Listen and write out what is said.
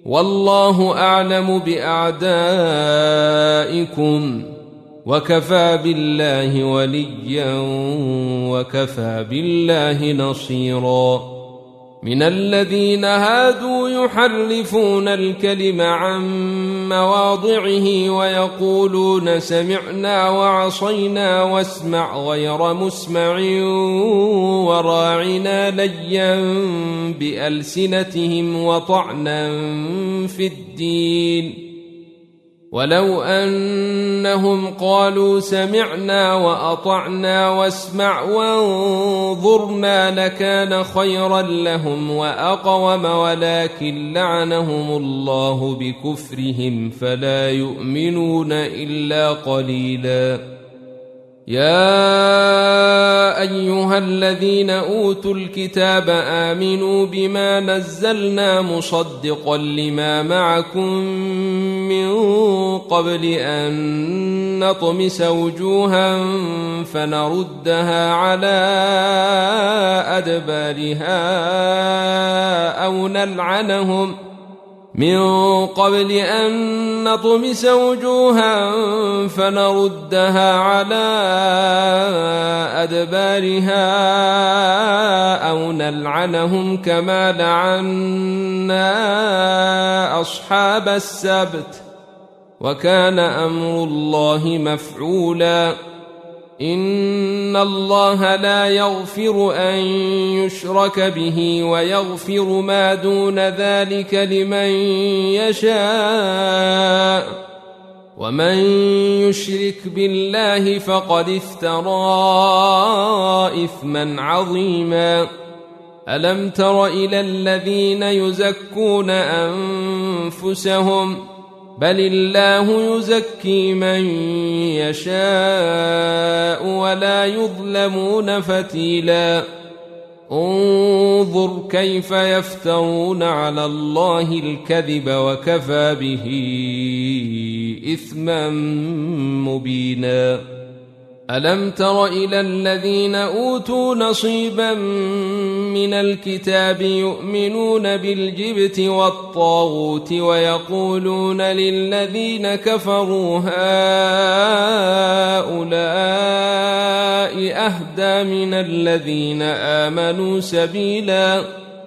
والله أعلم بأعدائكم وكفى بالله وليا وكفى بالله نصيرا من الذين هادوا يحرفون الكلم عن مواضعه ويقولون سمعنا وعصينا واسمع غير مسمع وراعنا ليا بألسنتهم وطعنا في الدين ولو أنهم قالوا سمعنا وأطعنا واسمع وانظرنا لكان خيرا لهم وأقوم ولكن لعنهم الله بكفرهم فلا يؤمنون إلا قليلا يا أيها الذين أوتوا الكتاب آمنوا بما نزلنا مصدقا لما معكم من قبل أن نطمس وجوها فنردها على أدبارها أو نلعنهم من قبل أن نطمس وجوها فنردها على أدبارها أو نلعنهم كما لعنا أصحاب السبت وكان أمر الله مفعولا إن الله لا يغفر أن يشرك به ويغفر ما دون ذلك لمن يشاء ومن يشرك بالله فقد افترى إثما عظيما ألم تر إلى الذين يزكون أنفسهم بل الله يزكي من يشاء ولا يظلمون فتيلا انظر كيف يفترون على الله الكذب وكفى به إثما مبينا ألم تر إلى الذين أوتوا نصيبا من الكتاب يؤمنون بالجبت والطاغوت ويقولون للذين كفروا هؤلاء أهدى من الذين آمنوا سبيلا